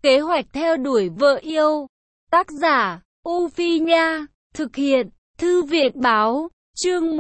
Kế hoạch theo đuổi vợ yêu. Tác giả, U Phi Nha. Thực hiện, Thư viện Báo. Chương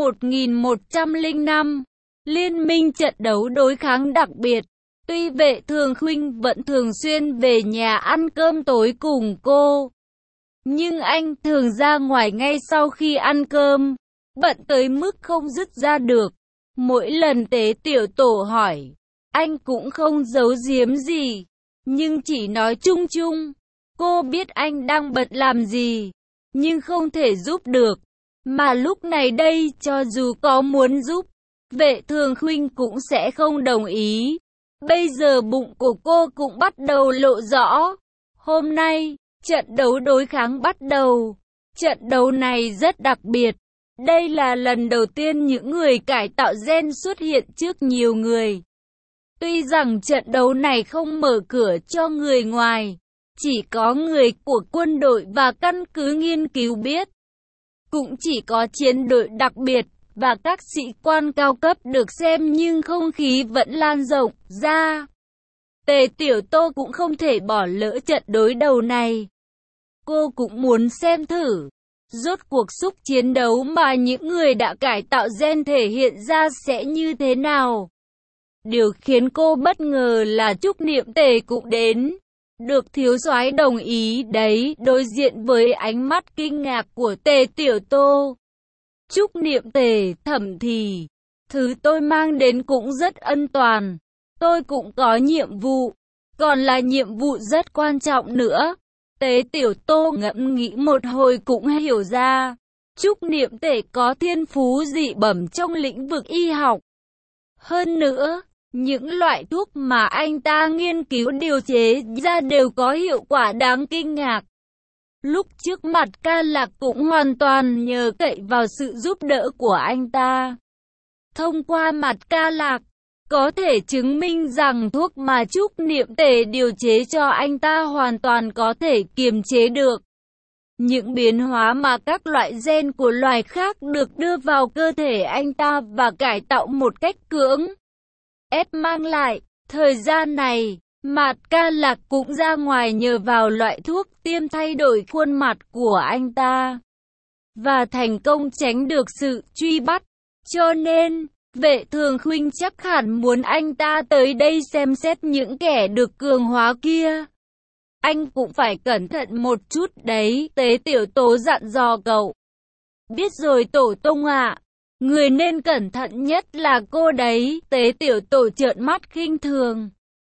1105. Liên minh trận đấu đối kháng đặc biệt. Tuy Vệ Thường Khuynh vẫn thường xuyên về nhà ăn cơm tối cùng cô, nhưng anh thường ra ngoài ngay sau khi ăn cơm, bận tới mức không dứt ra được. Mỗi lần Tế Tiểu Tổ hỏi, anh cũng không giấu giếm gì, nhưng chỉ nói chung chung. Cô biết anh đang bận làm gì, nhưng không thể giúp được. Mà lúc này đây, cho dù có muốn giúp, Vệ Thường Khuynh cũng sẽ không đồng ý. Bây giờ bụng của cô cũng bắt đầu lộ rõ. Hôm nay, trận đấu đối kháng bắt đầu. Trận đấu này rất đặc biệt. Đây là lần đầu tiên những người cải tạo gen xuất hiện trước nhiều người. Tuy rằng trận đấu này không mở cửa cho người ngoài, chỉ có người của quân đội và căn cứ nghiên cứu biết. Cũng chỉ có chiến đội đặc biệt và các sĩ quan cao cấp được xem, nhưng không khí vẫn lan rộng ra. Tề Tiểu Tô cũng không thể bỏ lỡ trận đối đầu này. Cô cũng muốn xem thử, rốt cuộc sức chiến đấu mà những người đã cải tạo gen thể hiện ra sẽ như thế nào. Điều khiến cô bất ngờ là Trúc Niệm Tề cũng đến. Được thiếu soái đồng ý đấy. Đối diện với ánh mắt kinh ngạc của Tề Tiểu Tô, Trúc Niệm Tề thầm thì, thứ tôi mang đến cũng rất an toàn. Tôi cũng có nhiệm vụ, còn là nhiệm vụ rất quan trọng nữa. Tế Tiểu Tô ngẫm nghĩ một hồi cũng hiểu ra, Trúc Niệm Tề có thiên phú dị bẩm trong lĩnh vực y học. Hơn nữa, những loại thuốc mà anh ta nghiên cứu điều chế ra đều có hiệu quả đáng kinh ngạc. Lúc trước Mặt Ca Lạc cũng hoàn toàn nhờ cậy vào sự giúp đỡ của anh ta. Thông qua Mặt Ca Lạc, có thể chứng minh rằng thuốc mà Trúc Niệm Tề điều chế cho anh ta hoàn toàn có thể kiềm chế được những biến hóa mà các loại gen của loài khác được đưa vào cơ thể anh ta và cải tạo một cách cưỡng ép mang lại. Thời gian này, Mạt Ca Lạc cũng ra ngoài nhờ vào loại thuốc tiêm thay đổi khuôn mặt của anh ta, và thành công tránh được sự truy bắt. Cho nên, Vệ Thường Khuynh chắc hẳn muốn anh ta tới đây xem xét những kẻ được cường hóa kia. Anh cũng phải cẩn thận một chút đấy, Tế Tiểu Tố dặn dò cậu. Biết rồi Tổ Tông ạ. Người nên cẩn thận nhất là cô đấy. Tế Tiểu Tổ trợn mắt khinh thường.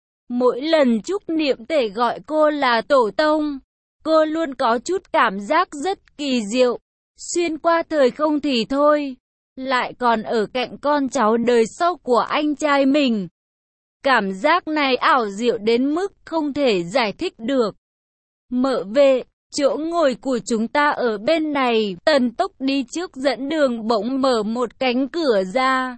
Mỗi lần Trúc Niệm Tề gọi cô là Tổ Tông, cô luôn có chút cảm giác rất kỳ diệu. Xuyên qua thời không thì thôi, lại còn ở cạnh con cháu đời sau của anh trai mình. Cảm giác này ảo diệu đến mức không thể giải thích được. Mợ Vệ, chỗ ngồi của chúng ta ở bên này. Tần Tốc đi trước dẫn đường bỗng mở một cánh cửa ra.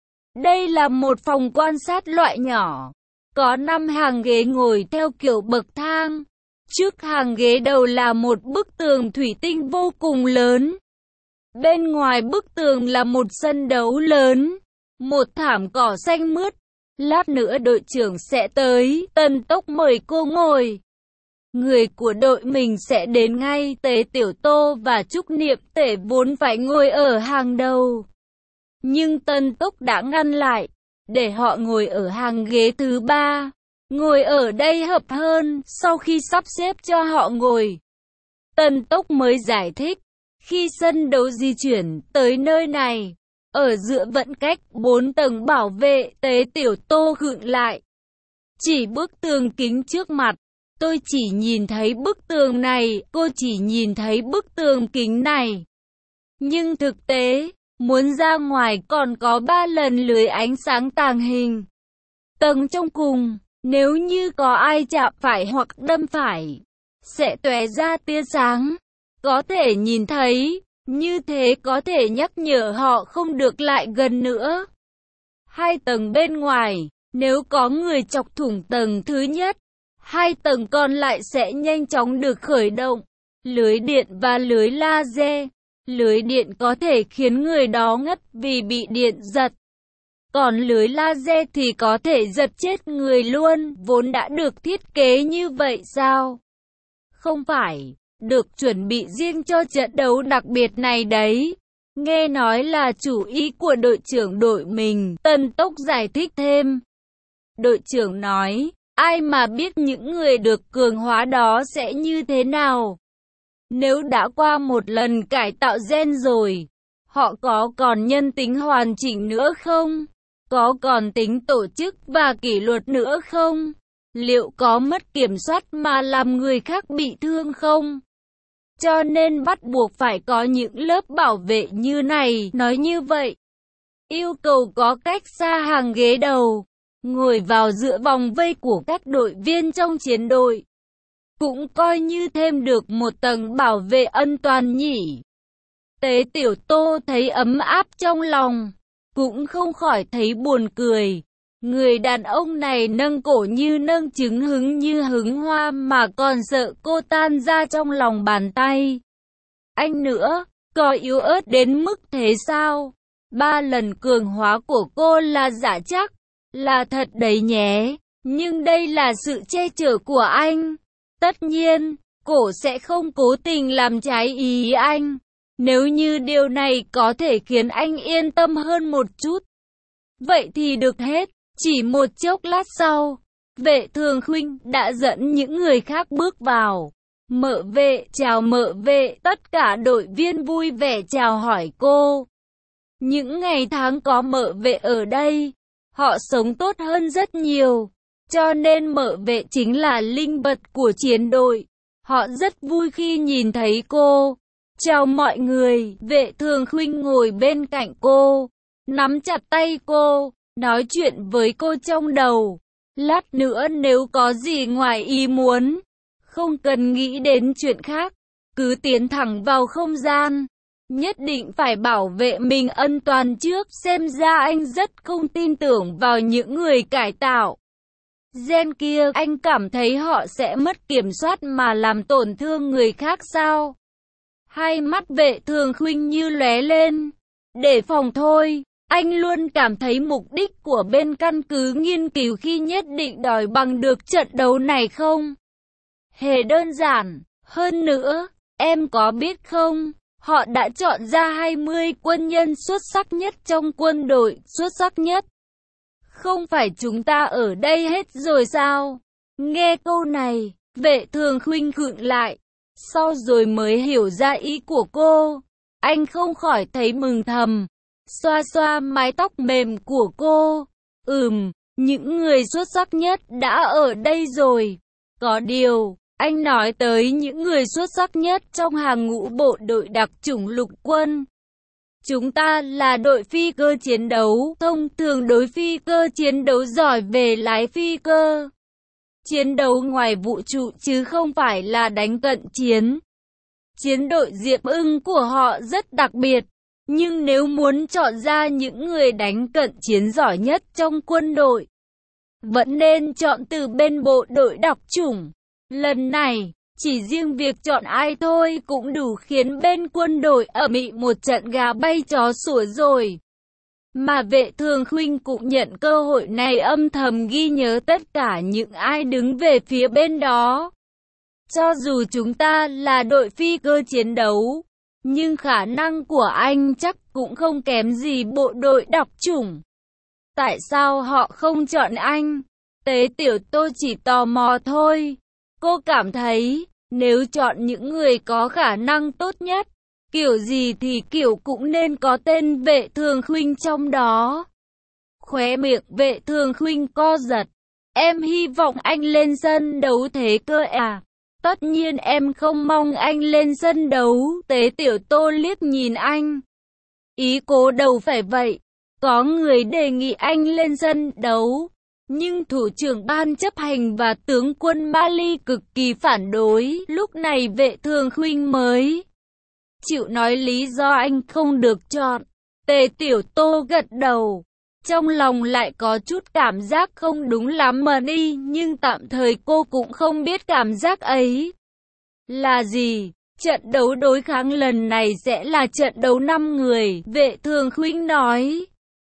Đây là một phòng quan sát loại nhỏ, có 5 hàng ghế ngồi theo kiểu bậc thang. Trước hàng ghế đầu là một bức tường thủy tinh vô cùng lớn. Bên ngoài bức tường là một sân đấu lớn, một thảm cỏ xanh mướt. Lát nữa đội trưởng sẽ tới, Tần Tốc mời cô ngồi. Người của đội mình sẽ đến ngay. Tế Tiểu Tô và Trúc Niệm Tề vốn phải ngồi ở hàng đầu, nhưng Tần Tốc đã ngăn lại, để họ ngồi ở hàng ghế thứ 3. Ngồi ở đây hợp hơn. Sau khi sắp xếp cho họ ngồi, Tần Tốc mới giải thích, khi sân đấu di chuyển tới nơi này, ở giữa vẫn cách 4 tầng bảo vệ. Tế Tiểu Tô khựng lại, chỉ bức tường kính trước mặt. Tôi chỉ nhìn thấy bức tường này, cô chỉ nhìn thấy bức tường kính này. Nhưng thực tế, muốn ra ngoài còn có 3 lần lưới ánh sáng tàng hình. Tầng trong cùng, nếu như có ai chạm phải hoặc đâm phải, sẽ tóe ra tia sáng, có thể nhìn thấy. Như thế có thể nhắc nhở họ không được lại gần nữa. 2 tầng bên ngoài, nếu có người chọc thủng tầng thứ nhất, 2 tầng còn lại sẽ nhanh chóng được khởi động. Lưới điện và lưới laser. Lưới điện có thể khiến người đó ngất vì bị điện giật. Còn lưới laser thì có thể giật chết người luôn, vốn đã được thiết kế như vậy sao? Không phải, được chuẩn bị riêng cho trận đấu đặc biệt này đấy. Nghe nói là chủ ý của đội trưởng đội mình, Tân Tốc giải thích thêm. Đội trưởng nói, ai mà biết những người được cường hóa đó sẽ như thế nào? Nếu đã qua một lần cải tạo gen rồi, họ có còn nhân tính hoàn chỉnh nữa không? Có còn tính tổ chức và kỷ luật nữa không? Liệu có mất kiểm soát mà làm người khác bị thương không? Cho nên bắt buộc phải có những lớp bảo vệ như này, nói như vậy. Yêu cầu có cách xa hàng ghế đầu, ngồi vào giữa vòng vây của các đội viên trong chiến đội. Cũng coi như thêm được một tầng bảo vệ an toàn nhỉ. Tế Tiểu Tô thấy ấm áp trong lòng, cũng không khỏi thấy buồn cười. Người đàn ông này nâng cổ như nâng trứng hứng như hứng hoa mà còn sợ cô tan ra trong lòng bàn tay. Anh nữa, có yếu ớt đến mức thế sao? 3 lần cường hóa của cô là giả chắc, là thật đấy nhé. Nhưng đây là sự che chở của anh. Tất nhiên, cổ sẽ không cố tình làm trái ý anh. Nếu như điều này có thể khiến anh yên tâm hơn một chút, vậy thì được hết. Chỉ một chốc lát sau, Vệ Thường Khuynh đã dẫn những người khác bước vào. Mợ vệ, chào mợ vệ, tất cả đội viên vui vẻ chào hỏi cô. Những ngày tháng có mợ vệ ở đây, họ sống tốt hơn rất nhiều. Cho nên mợ vệ chính là linh vật của chiến đội. Họ rất vui khi nhìn thấy cô. Chào mọi người, Vệ Thường Khuynh ngồi bên cạnh cô, nắm chặt tay cô, nói chuyện với cô trong đầu. Lát nữa nếu có gì ngoài ý muốn, không cần nghĩ đến chuyện khác, cứ tiến thẳng vào không gian. Nhất định phải bảo vệ mình an toàn trước. Xem ra anh rất không tin tưởng vào những người cải tạo gen kia. Anh cảm thấy họ sẽ mất kiểm soát mà làm tổn thương người khác sao? Hai mắt Vệ Thường Khuynh như lóe lên. Để phòng thôi. Anh luôn cảm thấy mục đích của bên căn cứ nghiên cứu khi nhất định đòi bằng được trận đấu này không hề đơn giản. Hơn nữa, em có biết không, họ đã chọn ra 20 quân nhân xuất sắc nhất trong quân đội. Xuất sắc nhất? Không phải chúng ta ở đây hết rồi sao? Nghe câu này, Vệ Thường Khuynh khựng lại, sau rồi mới hiểu ra ý của cô. Anh không khỏi thấy mừng thầm, xoa xoa mái tóc mềm của cô. Những người xuất sắc nhất đã ở đây rồi. Có điều, anh nói tới những người xuất sắc nhất trong hàng ngũ bộ đội đặc chủng lục quân. Chúng ta là đội phi cơ chiến đấu. Thông thường đối phi cơ chiến đấu giỏi về lái phi cơ chiến đấu ngoài vũ trụ chứ không phải là đánh cận chiến. Chiến đội Diệp Ưng của họ rất đặc biệt. Nhưng nếu muốn chọn ra những người đánh cận chiến giỏi nhất trong quân đội, vẫn nên chọn từ bên bộ đội đặc chủng. Lần này, chỉ riêng việc chọn ai thôi cũng đủ khiến bên quân đội ầm ĩ một trận gà bay chó sủa rồi. Mà Vệ Thường Khuynh cũng nhận cơ hội này âm thầm ghi nhớ tất cả những ai đứng về phía bên đó. Cho dù chúng ta là đội phi cơ chiến đấu, nhưng khả năng của anh chắc cũng không kém gì bộ đội đặc chủng. Tại sao họ không chọn anh? Tế Tiểu Tô chỉ tò mò thôi. Cô cảm thấy, nếu chọn những người có khả năng tốt nhất, kiểu gì thì kiểu cũng nên có tên Vệ Thường Khuynh trong đó. Khóe miệng Vệ Thường Khuynh co giật. Em hy vọng anh lên sân đấu thế cơ à? Tất nhiên em không mong anh lên sân đấu. Tế Tiểu Tô liếc nhìn anh. Ý cô đâu phải vậy. Có người đề nghị anh lên sân đấu, nhưng thủ trưởng ban chấp hành và tướng quân Mali cực kỳ phản đối. Lúc này Vệ Thường Khuynh mới chịu nói lý do anh không được chọn. Tế Tiểu Tô gật đầu. Trong lòng lại có chút cảm giác không đúng lắm mà đi, nhưng tạm thời cô cũng không biết cảm giác ấy là gì. Trận đấu đối kháng lần này sẽ là trận đấu 5 người, Vệ Thường Khuynh nói.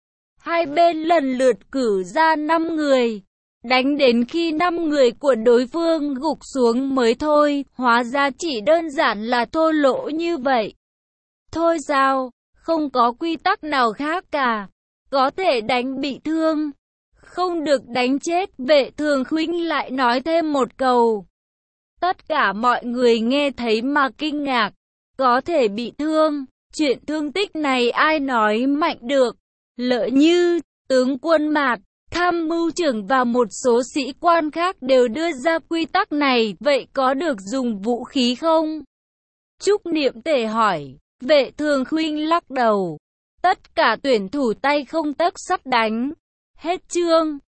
Hai bên lần lượt cử ra 5 người. Đánh đến khi 5 người của đối phương gục xuống mới thôi, hóa ra chỉ đơn giản là thô lỗ như vậy. Thôi sao, không có quy tắc nào khác cả. Có thể đánh bị thương, không được đánh chết. Vệ Thường Khuynh lại nói thêm một câu. Tất cả mọi người nghe thấy mà kinh ngạc. Có thể bị thương, chuyện thương tích này ai nói mạnh được. Lỡ như, tướng quân Mạt, tham mưu trưởng và một số sĩ quan khác đều đưa ra quy tắc này, vậy có được dùng vũ khí không? Trúc Niệm Tề hỏi. Vệ Thường Khuynh lắc đầu. Tất cả tuyển thủ tay không tấc sắt đánh. Hết chương.